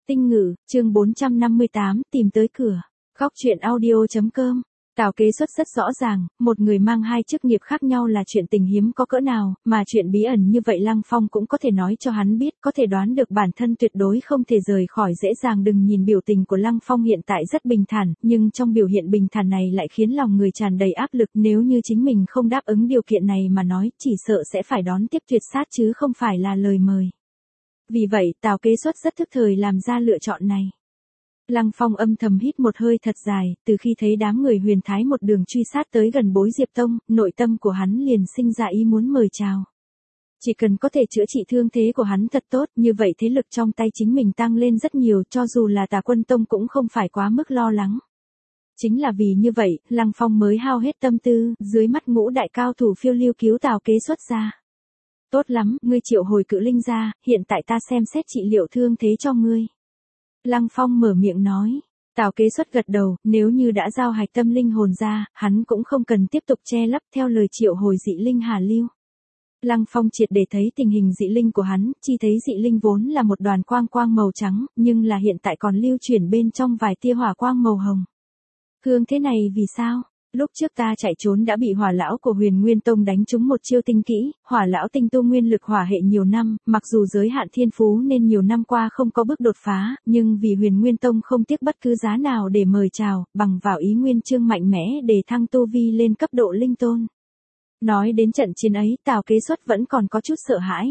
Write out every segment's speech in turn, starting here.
Tinh Ngữ, chương 458, tìm tới cửa. Góc truyện audio.com. Tào Kế Xuất rất rõ ràng, một người mang hai chức nghiệp khác nhau là chuyện tình hiếm có cỡ nào, mà chuyện bí ẩn như vậy Lăng Phong cũng có thể nói cho hắn biết, có thể đoán được bản thân tuyệt đối không thể rời khỏi dễ dàng. Đừng nhìn biểu tình của Lăng Phong hiện tại rất bình thản, nhưng trong biểu hiện bình thản này lại khiến lòng người tràn đầy áp lực. Nếu như chính mình không đáp ứng điều kiện này mà nói, chỉ sợ sẽ phải đón tiếp tuyệt sát chứ không phải là lời mời. Vì vậy, Tào Kế Xuất rất thức thời làm ra lựa chọn này. Lăng Phong âm thầm hít một hơi thật dài, từ khi thấy đám người Huyền Thái một đường truy sát tới gần Bối Diệp Tông, nội tâm của hắn liền sinh ra ý muốn mời chào. Chỉ cần có thể chữa trị thương thế của hắn thật tốt, như vậy thế lực trong tay chính mình tăng lên rất nhiều, cho dù là Tà Quân Tông cũng không phải quá mức lo lắng. Chính là vì như vậy, Lăng Phong mới hao hết tâm tư, dưới mắt ngũ đại cao thủ phiêu lưu cứu Tào Kế Xuất ra. Tốt lắm, ngươi triệu hồi cự linh ra, hiện tại ta xem xét trị liệu thương thế cho ngươi. Lăng Phong mở miệng nói. Tào Kế Xuất gật đầu, nếu như đã giao hạch tâm linh hồn ra, hắn cũng không cần tiếp tục che lấp theo lời triệu hồi dị linh Hà Lưu. Lăng Phong triệt để thấy tình hình dị linh của hắn, chỉ thấy dị linh vốn là một đoàn quang quang màu trắng, nhưng là hiện tại còn lưu chuyển bên trong vài tia hỏa quang màu hồng. Hương thế này vì sao? Lúc trước ta chạy trốn đã bị hỏa lão của Huyền Nguyên Tông đánh trúng một chiêu tinh kỹ, hỏa lão tinh tu nguyên lực hỏa hệ nhiều năm, mặc dù giới hạn thiên phú nên nhiều năm qua không có bước đột phá, nhưng vì Huyền Nguyên Tông không tiếc bất cứ giá nào để mời chào, bằng vào ý nguyên chương mạnh mẽ để thăng tu vi lên cấp độ linh tôn. Nói đến trận chiến ấy, Tào Kế Xuất vẫn còn có chút sợ hãi.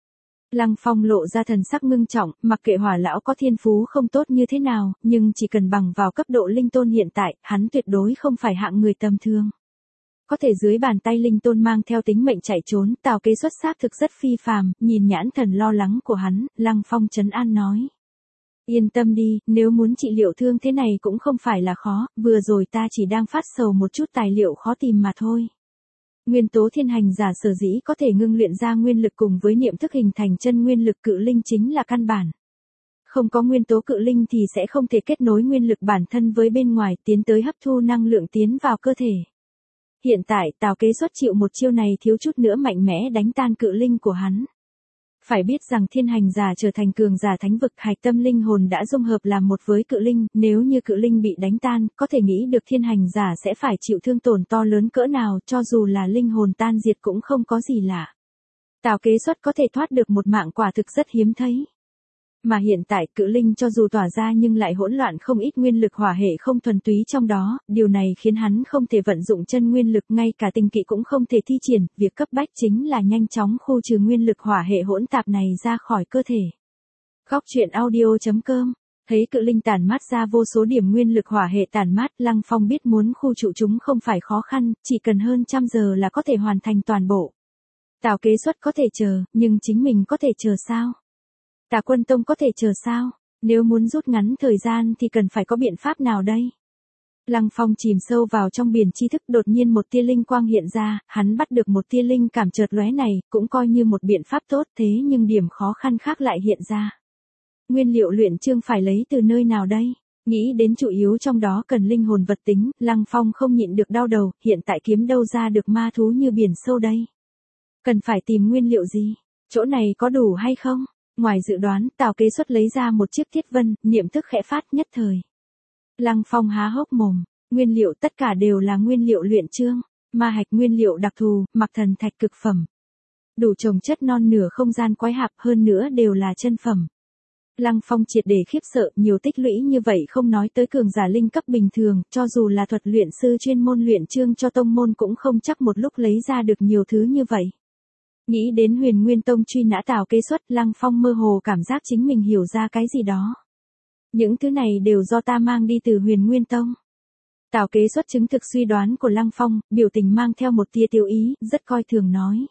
Lăng Phong lộ ra thần sắc ngưng trọng, mặc kệ hỏa lão có thiên phú không tốt như thế nào, nhưng chỉ cần bằng vào cấp độ linh tôn hiện tại, hắn tuyệt đối không phải hạng người tầm thường. Có thể dưới bàn tay linh tôn mang theo tính mệnh chạy trốn, Tào Kế Xuất xác thực rất phi phàm, nhìn nhãn thần lo lắng của hắn, Lăng Phong trấn an nói. Yên tâm đi, nếu muốn trị liệu thương thế này cũng không phải là khó, vừa rồi ta chỉ đang phát sầu một chút tài liệu khó tìm mà thôi. Nguyên tố thiên hành giả sở dĩ có thể ngưng luyện ra nguyên lực cùng với niệm thức hình thành chân nguyên lực cự linh chính là căn bản. Không có nguyên tố cự linh thì sẽ không thể kết nối nguyên lực bản thân với bên ngoài tiến tới hấp thu năng lượng tiến vào cơ thể. Hiện tại Tào Kế Xuất chịu một chiêu này thiếu chút nữa mạnh mẽ đánh tan cự linh của hắn. Phải biết rằng thiên hành giả trở thành cường giả thánh vực, hạch tâm linh hồn đã dung hợp làm một với cự linh, nếu như cự linh bị đánh tan, có thể nghĩ được thiên hành giả sẽ phải chịu thương tổn to lớn cỡ nào, cho dù là linh hồn tan diệt cũng không có gì lạ. Tào Kế Xuất có thể thoát được một mạng quả thực rất hiếm thấy. Mà hiện tại cự linh cho dù tỏa ra nhưng lại hỗn loạn không ít nguyên lực hỏa hệ không thuần túy trong đó, điều này khiến hắn không thể vận dụng chân nguyên lực, ngay cả tinh kỵ cũng không thể thi triển, việc cấp bách chính là nhanh chóng khu trừ nguyên lực hỏa hệ hỗn tạp này ra khỏi cơ thể. Góc truyện audio.com. Thấy cự linh tản mát ra vô số điểm nguyên lực hỏa hệ tản mát, Lăng Phong biết muốn khu trụ chúng không phải khó khăn, chỉ cần hơn 100 giờ là có thể hoàn thành toàn bộ. Tào Kế Xuất có thể chờ, nhưng chính mình có thể chờ sao? Tà Quân Tông có thể chờ sao? Nếu muốn rút ngắn thời gian thì cần phải có biện pháp nào đây? Lăng Phong chìm sâu vào trong biển tri thức, đột nhiên một tia linh quang hiện ra, hắn bắt được một tia linh cảm chợt lóe này, cũng coi như một biện pháp tốt, thế nhưng điểm khó khăn khác lại hiện ra. Nguyên liệu luyện chương phải lấy từ nơi nào đây? Nghĩ đến chủ yếu trong đó cần linh hồn vật tính, Lăng Phong không nhịn được đau đầu, hiện tại kiếm đâu ra được ma thú như biển sâu đây? Cần phải tìm nguyên liệu gì? Chỗ này có đủ hay không? Ngoài dự đoán, Tào Kế Xuất lấy ra một chiếc thiết vân, niệm thức khẽ phát nhất thời. Lăng Phong há hốc mồm, nguyên liệu tất cả đều là nguyên liệu luyện chương, ma hạch nguyên liệu đặc thù, mặc thần thạch cực phẩm. Đủ trồng chất non nửa không gian quái hạp, hơn nữa đều là chân phẩm. Lăng Phong triệt để khiếp sợ, nhiều tích lũy như vậy không nói tới cường giả linh cấp bình thường, cho dù là thuật luyện sư chuyên môn luyện chương cho tông môn cũng không chắc một lúc lấy ra được nhiều thứ như vậy. Nghĩ đến Huyền Nguyên Tông truy nã Tào Kế Xuất, Lăng Phong mơ hồ cảm giác chính mình hiểu ra cái gì đó. Những thứ này đều do ta mang đi từ Huyền Nguyên Tông. Tào Kế Xuất chứng thực suy đoán của Lăng Phong, biểu tình mang theo một tia tiêu ý, rất coi thường nói.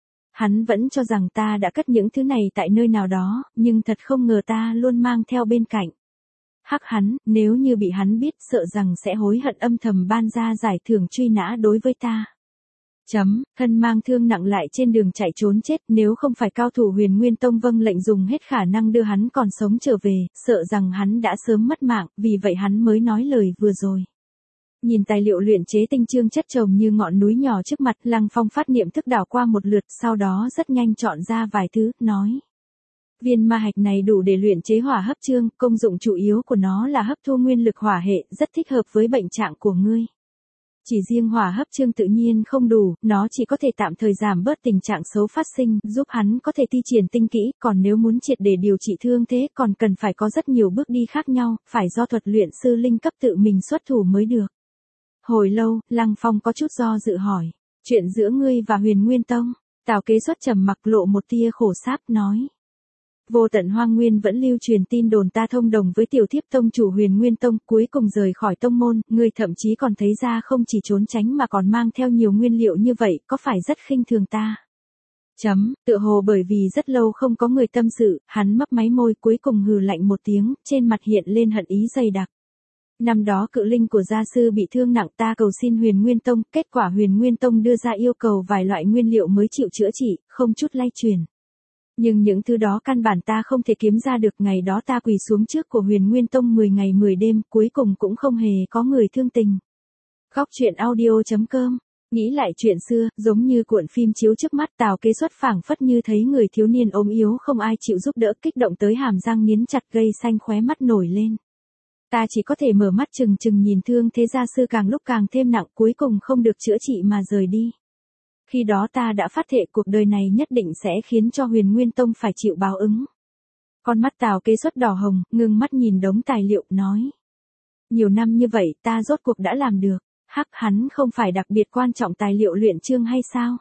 Hắn vẫn cho rằng ta đã cất những thứ này tại nơi nào đó, nhưng thật không ngờ ta luôn mang theo bên cạnh. Hắc hắn, nếu như bị hắn biết sợ rằng sẽ hối hận âm thầm ban ra giải thưởng truy nã đối với ta. Thân mang thương nặng lại trên đường chạy trốn chết, nếu không phải cao thủ Huyền Nguyên Tông vâng lệnh dùng hết khả năng đưa hắn còn sống trở về, sợ rằng hắn đã sớm mất mạng, vì vậy hắn mới nói lời vừa rồi. Nhìn tài liệu luyện chế tinh chương chất chồng như ngọn núi nhỏ trước mặt, Lăng Phong phát niệm thức đảo qua một lượt, sau đó rất nhanh chọn ra vài thứ, nói. Viên ma hạch này đủ để luyện chế hỏa hấp chương, công dụng chủ yếu của nó là hấp thu nguyên lực hỏa hệ, rất thích hợp với bệnh trạng của ngươi. Chỉ riêng hỏa hấp chương tự nhiên không đủ, nó chỉ có thể tạm thời giảm bớt tình trạng xấu phát sinh, giúp hắn có thể thi triển tinh kỹ, còn nếu muốn triệt để điều trị thương thế còn cần phải có rất nhiều bước đi khác nhau, phải do thuật luyện sư linh cấp tự mình xuất thủ mới được. Hồi lâu, Lăng Phong có chút do dự hỏi, chuyện giữa ngươi và Huyền Nguyên Tông. Tào Kế Xuất trầm mặc lộ một tia khổ sáp nói. Vô Tận Hoang Nguyên vẫn lưu truyền tin đồn ta thông đồng với tiểu thiếp tông chủ Huyền Nguyên Tông, cuối cùng rời khỏi tông môn, ngươi thậm chí còn thấy ra không chỉ trốn tránh mà còn mang theo nhiều nguyên liệu như vậy, có phải rất khinh thường ta? Tựa hồ bởi vì rất lâu không có người tâm sự, hắn mấp máy môi cuối cùng hừ lạnh một tiếng, trên mặt hiện lên hận ý dày đặc. Năm đó cự linh của gia sư bị thương nặng, ta cầu xin Huyền Nguyên Tông, kết quả Huyền Nguyên Tông đưa ra yêu cầu vài loại nguyên liệu mới chịu chữa trị, không chút lay truyền. Nhưng những thứ đó căn bản ta không thể kiếm ra được, ngày đó ta quỳ xuống trước của Huyền Nguyên Tông 10 ngày 10 đêm, cuối cùng cũng không hề có người thương tình. Góc truyện audio.com. Nghĩ lại chuyện xưa, giống như cuộn phim chiếu trước mắt, Tào Kế Xuất phảng phất như thấy người thiếu niên ốm yếu không ai chịu giúp đỡ, kích động tới hàm răng nghiến chặt, gây xanh khóe mắt nổi lên. Ta chỉ có thể mở mắt trừng trừng nhìn thương thế gia sư càng lúc càng thêm nặng, cuối cùng không được chữa trị mà rời đi. Khi đó ta đã phát thệ cuộc đời này nhất định sẽ khiến cho Huyền Nguyên Tông phải chịu báo ứng. Con mắt Tào Kế Xuất đỏ hồng, ngưng mắt nhìn đống tài liệu, nói. Nhiều năm như vậy ta rốt cuộc đã làm được. Hắn không phải đặc biệt quan trọng tài liệu luyện chương hay sao?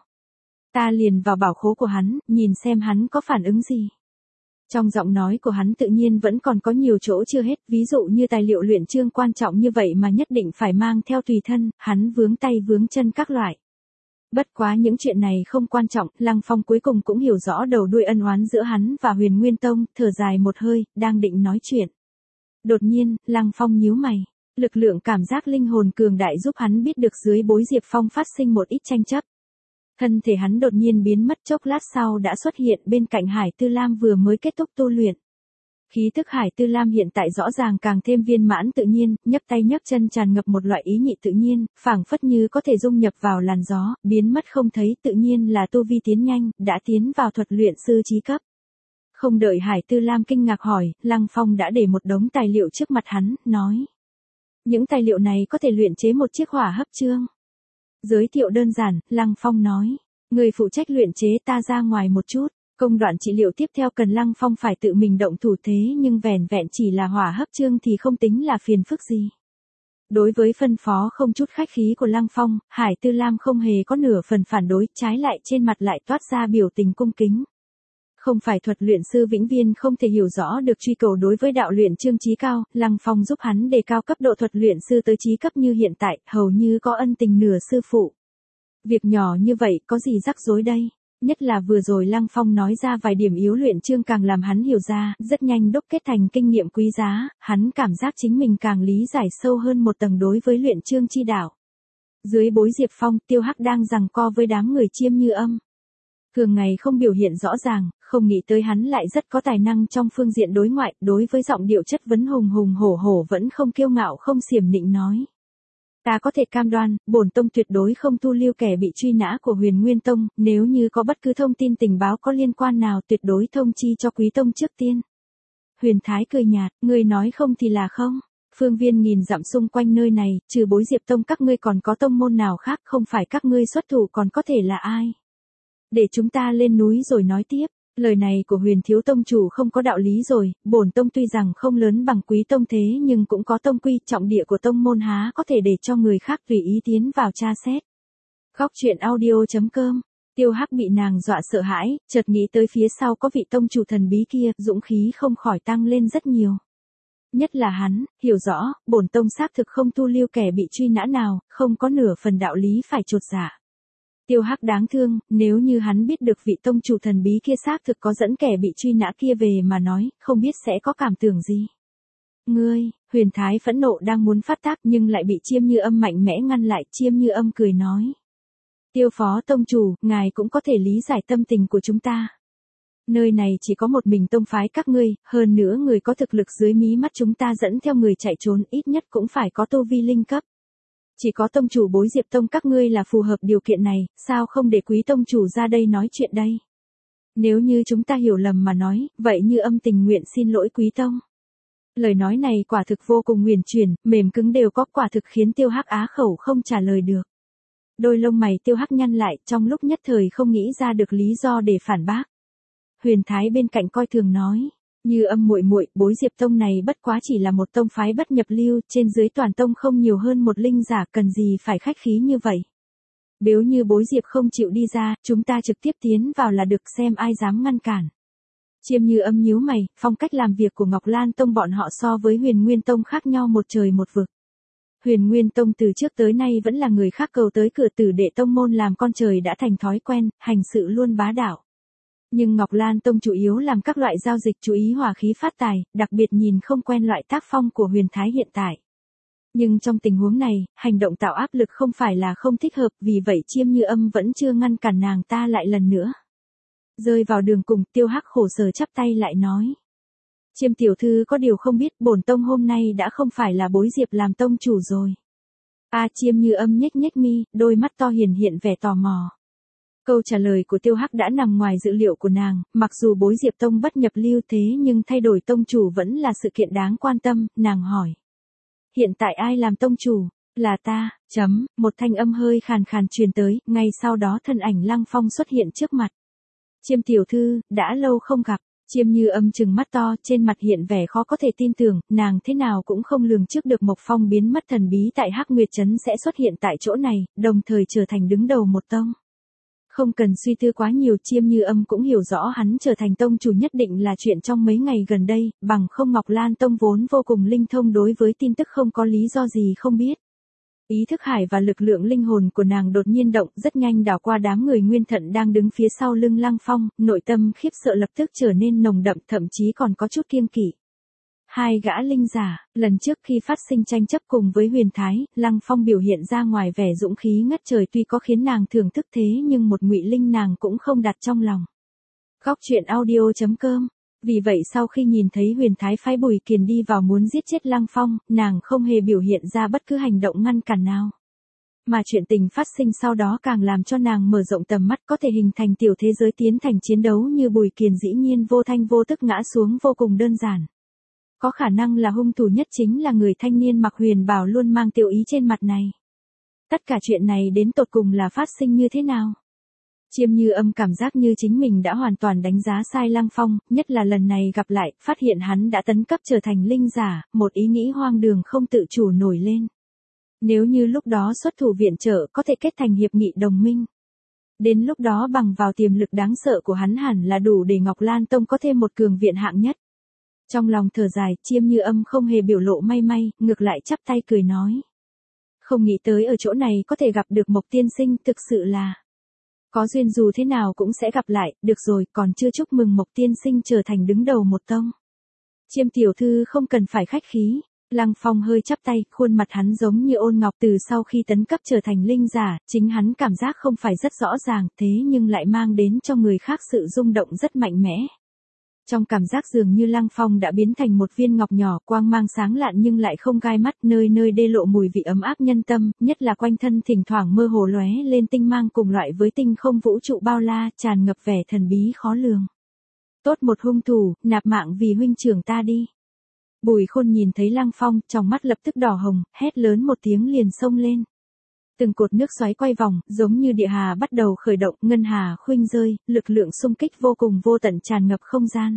Ta liền vào bảo khố của hắn, nhìn xem hắn có phản ứng gì. Trong giọng nói của hắn tự nhiên vẫn còn có nhiều chỗ chưa hết, ví dụ như tài liệu luyện chương quan trọng như vậy mà nhất định phải mang theo tùy thân, hắn vướng tay vướng chân các loại. Bất quá những chuyện này không quan trọng, Lăng Phong cuối cùng cũng hiểu rõ đầu đuôi ân oán giữa hắn và Huyền Nguyên Tông, thở dài một hơi, đang định nói chuyện. Đột nhiên, Lăng Phong nhíu mày. Lực lượng cảm giác linh hồn cường đại giúp hắn biết được dưới bối Diệp Phong phát sinh một ít tranh chấp. Thân thể hắn đột nhiên biến mất, chốc lát sau đã xuất hiện bên cạnh Hải Tư Lam vừa mới kết thúc tu luyện. Khí tức Hải Tư Lam hiện tại rõ ràng càng thêm viên mãn tự nhiên, nhấc tay nhấc chân tràn ngập một loại ý nhị tự nhiên, phảng phất như có thể dung nhập vào làn gió, biến mất không thấy, tự nhiên là tu vi tiến nhanh, đã tiến vào thuật luyện sư chí cấp. Không đợi Hải Tư Lam kinh ngạc hỏi, Lăng Phong đã để một đống tài liệu trước mặt hắn, nói. Những tài liệu này có thể luyện chế một chiếc hỏa hấp chương. Giới thiệu đơn giản, Lăng Phong nói. Người phụ trách luyện chế, ta ra ngoài một chút. Công đoạn trị liệu tiếp theo cần Lăng Phong phải tự mình động thủ, thế nhưng vẻn vẹn chỉ là hỏa hấp chương thì không tính là phiền phức gì. Đối với phân phó không chút khách khí của Lăng Phong, Hải Tư Lam không hề có nửa phần phản đối, trái lại trên mặt lại toát ra biểu tình cung kính. Không phải thuật luyện sư vĩnh viên không thể hiểu rõ được truy cầu đối với đạo luyện chương chí cao, Lăng Phong giúp hắn đề cao cấp độ thuật luyện sư tới chí cấp như hiện tại, hầu như có ân tình nửa sư phụ. Việc nhỏ như vậy có gì rắc rối đây? Nhất là vừa rồi Lăng Phong nói ra vài điểm yếu luyện chương càng làm hắn hiểu ra, rất nhanh đúc kết thành kinh nghiệm quý giá, hắn cảm giác chính mình càng lý giải sâu hơn một tầng đối với luyện chương chi đạo. Dưới bối Diệp Phong, Tiêu Hắc đang giằng co với đám người Chiêm Như Âm. Thường ngày không biểu hiện rõ ràng, không nghĩ tới hắn lại rất có tài năng trong phương diện đối ngoại, đối với giọng điệu chất vấn hùng hùng hổ hổ vẫn không kiêu ngạo không xiểm nịnh nói. Ta có thể cam đoan, bổn tông tuyệt đối không thu lưu kẻ bị truy nã của Huyền Nguyên Tông, nếu như có bất cứ thông tin tình báo có liên quan nào tuyệt đối thông chi cho quý tông trước tiên. Huyền Thái cười nhạt, ngươi nói không thì là không. Phương viên nhìn dặm xung quanh nơi này, trừ bối Diệp Tông các ngươi còn có tông môn nào khác, không phải các ngươi xuất thủ còn có thể là ai. Để chúng ta lên núi rồi nói tiếp. Lời này của Huyền thiếu tông chủ không có đạo lý rồi, bổn tông tuy rằng không lớn bằng quý tông thế nhưng cũng có tông quy, trọng địa của tông môn há có thể để cho người khác tùy ý tiến vào tra xét. Góc truyện audio.com. Tiêu Hắc bị nàng dọa sợ hãi, chợt nghĩ tới phía sau có vị tông chủ thần bí kia, dũng khí không khỏi tăng lên rất nhiều. Nhất là hắn, hiểu rõ, bổn tông xác thực không thu lưu kẻ bị truy nã nào, không có nửa phần đạo lý phải chột dạ. Tiêu Hắc đáng thương, nếu như hắn biết được vị tông chủ thần bí kia xác thực có dẫn kẻ bị truy nã kia về mà nói, không biết sẽ có cảm tưởng gì. Ngươi, Huyền Thái phẫn nộ đang muốn phát tác nhưng lại bị Chiêm Như Âm mạnh mẽ ngăn lại, Chiêm Như Âm cười nói. Tiêu phó tông chủ, ngài cũng có thể lý giải tâm tình của chúng ta. Nơi này chỉ có một mình tông phái các ngươi, hơn nữa người có thực lực dưới mí mắt chúng ta dẫn theo người chạy trốn ít nhất cũng phải có tu vi linh cấp. Chỉ có tông chủ bối Diệp Tông các ngươi là phù hợp điều kiện này, sao không để quý tông chủ ra đây nói chuyện đây? Nếu như chúng ta hiểu lầm mà nói, vậy Như Âm tình nguyện xin lỗi Quý Tông. Lời nói này quả thực vô cùng huyền chuyển, mềm cứng đều có, quả thực khiến Tiêu Hắc á khẩu không trả lời được. Đôi lông mày Tiêu Hắc nhăn lại, trong lúc nhất thời không nghĩ ra được lý do để phản bác. Huyền Thái bên cạnh coi thường nói, Như Âm muội muội, Bối Diệp Tông này bất quá chỉ là một tông phái bất nhập lưu, trên dưới toàn tông không nhiều hơn một linh giả, cần gì phải khách khí như vậy. Nếu như Bối Diệp không chịu đi ra, chúng ta trực tiếp tiến vào là được, xem ai dám ngăn cản. Chiêm Như Âm nhíu mày, phong cách làm việc của Ngọc Lan Tông bọn họ so với Huyền Nguyên Tông khác nhau một trời một vực. Huyền Nguyên Tông từ trước tới nay vẫn là người khác cầu tới cửa, Tử Đệ tông môn làm con trời đã thành thói quen, hành sự luôn bá đạo. Nhưng Ngọc Lan Tông chủ yếu làm các loại giao dịch, chú ý hòa khí phát tài, đặc biệt nhìn không quen loại tác phong của Huyền Thái hiện tại. Nhưng trong tình huống này, hành động tạo áp lực không phải là không thích hợp, vì vậy Chiêm Như Âm vẫn chưa ngăn cản nàng ta lại lần nữa. Rơi vào đường cùng, Tiêu Hắc khổ sở chắp tay lại nói. Chiêm tiểu thư có điều không biết, bổn tông hôm nay đã không phải là Bối Diệp làm tông chủ rồi. Chiêm Như Âm nhếch nhếch mi, đôi mắt to hiện vẻ tò mò. Câu trả lời của Tiêu Hắc đã nằm ngoài dự liệu của nàng, mặc dù Bối Diệp Tông bất nhập lưu thế nhưng thay đổi tông chủ vẫn là sự kiện đáng quan tâm, nàng hỏi. Hiện tại ai làm tông chủ? Là ta, một thanh âm hơi khàn khàn truyền tới, ngay sau đó thân ảnh Lăng Phong xuất hiện trước mặt. Chiêm tiểu thư, đã lâu không gặp. Chiêm Như Âm trừng mắt to, trên mặt hiện vẻ khó có thể tin tưởng, nàng thế nào cũng không lường trước được Mộc Phong biến mất thần bí tại Hắc Nguyệt Trấn sẽ xuất hiện tại chỗ này, đồng thời trở thành đứng đầu một tông. Không cần suy tư quá nhiều, Chiêm Như Âm cũng hiểu rõ hắn trở thành tông chủ nhất định là chuyện trong mấy ngày gần đây, bằng không Ngọc Lan Tông vốn vô cùng linh thông đối với tin tức không có lý do gì không biết. Ý thức hải và lực lượng linh hồn của nàng đột nhiên động, rất nhanh đảo qua đám người Nguyên Thận đang đứng phía sau lưng Lăng Phong, nội tâm khiếp sợ lập tức trở nên nồng đậm, thậm chí còn có chút kiêng kỵ. Hai gã linh giả, lần trước khi phát sinh tranh chấp cùng với Huyền Thái, Lăng Phong biểu hiện ra ngoài vẻ dũng khí ngất trời, tuy có khiến nàng thưởng thức thế nhưng một ngụy linh nàng cũng không đặt trong lòng. Góc truyện audio.com. Vì vậy sau khi nhìn thấy Huyền Thái phái Bùi Kiền đi vào muốn giết chết Lăng Phong, nàng không hề biểu hiện ra bất cứ hành động ngăn cản nào. Mà chuyện tình phát sinh sau đó càng làm cho nàng mở rộng tầm mắt, có thể hình thành tiểu thế giới tiến thành chiến đấu như Bùi Kiền dĩ nhiên vô thanh vô tức ngã xuống vô cùng đơn giản. Có khả năng là hung thủ nhất chính là người thanh niên mặc huyền bào luôn mang tiêu ý trên mặt này. Tất cả chuyện này đến tột cùng là phát sinh như thế nào? Chiêm Như Âm cảm giác như chính mình đã hoàn toàn đánh giá sai Lăng Phong, nhất là lần này gặp lại, phát hiện hắn đã tấn cấp trở thành linh giả, một ý nghĩ hoang đường không tự chủ nổi lên. Nếu như lúc đó xuất thủ viện trợ có thể kết thành hiệp nghị đồng minh. Đến lúc đó bằng vào tiềm lực đáng sợ của hắn hẳn là đủ để Ngọc Lan Tông có thêm một cường viện hạng nhất. Trong lòng thở dài, Chiêm Như Âm không hề biểu lộ may may, ngược lại chắp tay cười nói. Không nghĩ tới ở chỗ này có thể gặp được Mộc tiên sinh, thực sự là... Có duyên dù thế nào cũng sẽ gặp lại, được rồi, còn chưa chúc mừng Mộc tiên sinh trở thành đứng đầu một tông. Chiêm tiểu thư không cần phải khách khí. Lăng Phong hơi chắp tay, khuôn mặt hắn giống như ôn ngọc, từ sau khi tấn cấp trở thành linh giả, chính hắn cảm giác không phải rất rõ ràng, thế nhưng lại mang đến cho người khác sự rung động rất mạnh mẽ. Trong cảm giác dường như Lăng Phong đã biến thành một viên ngọc nhỏ, quang mang sáng lạn nhưng lại không gai mắt, nơi nơi đê lộ mùi vị ấm áp nhân tâm, nhất là quanh thân thỉnh thoảng mơ hồ lóe lên tinh mang cùng loại với tinh không vũ trụ bao la, tràn ngập vẻ thần bí khó lường. Tốt một hung thủ, nạp mạng vì huynh trưởng ta đi. Bùi Khôn nhìn thấy Lăng Phong, trong mắt lập tức đỏ hồng, hét lớn một tiếng liền xông lên. Từng cột nước xoáy quay vòng, giống như địa hà bắt đầu khởi động, ngân hà khuynh rơi, lực lượng xung kích vô cùng vô tận tràn ngập không gian.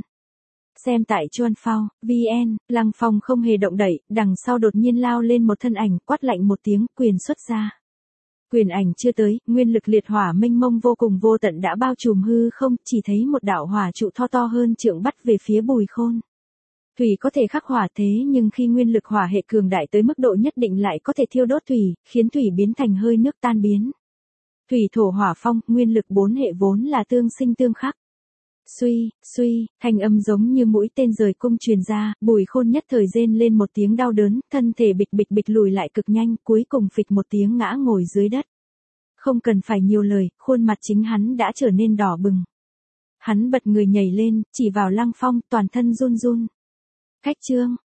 Xem tại Chuan Phao, VN, Lăng Phong không hề động đậy, đằng sau đột nhiên lao lên một thân ảnh, quát lạnh một tiếng, quyền xuất ra. Quyền ảnh chưa tới, nguyên lực liệt hỏa mênh mông vô cùng vô tận đã bao trùm hư không, chỉ thấy một đạo hỏa trụ to hơn trượng bắt về phía Bùi Khôn. Thủy có thể khắc hỏa thế nhưng khi nguyên lực hỏa hệ cường đại tới mức độ nhất định lại có thể thiêu đốt thủy, khiến thủy biến thành hơi nước tan biến. Thủy thổ hỏa phong, nguyên lực bốn hệ vốn là tương sinh tương khắc. Suy, thanh âm giống như mũi tên rời cung truyền ra, Bùi Khôn nhất thời rên lên một tiếng đau đớn, thân thể bịch lùi lại cực nhanh, cuối cùng phịch một tiếng ngã ngồi dưới đất. Không cần phải nhiều lời, khuôn mặt chính hắn đã trở nên đỏ bừng. Hắn bật người nhảy lên, chỉ vào Lăng Phong, toàn thân run run. Khách trương,